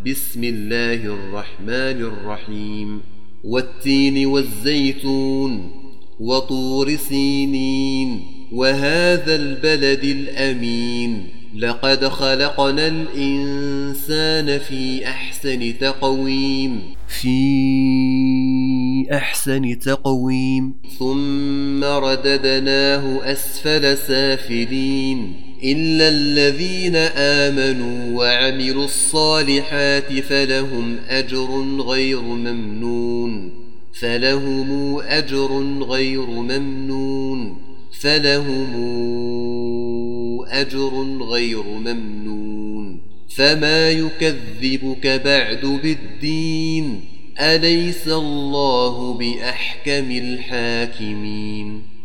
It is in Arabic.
بسم الله الرحمن الرحيم والتين والزيتون وطور سينين وهذا البلد الأمين لقد خلقنا الإنسان في أحسن تقويم ثم رددناه أسفل سافلين إلا الذين آمنوا وعملوا الصالحات فلهم أجر غير ممنون فما يكذبك بعد بالدين أليس الله بأحكم الحاكمين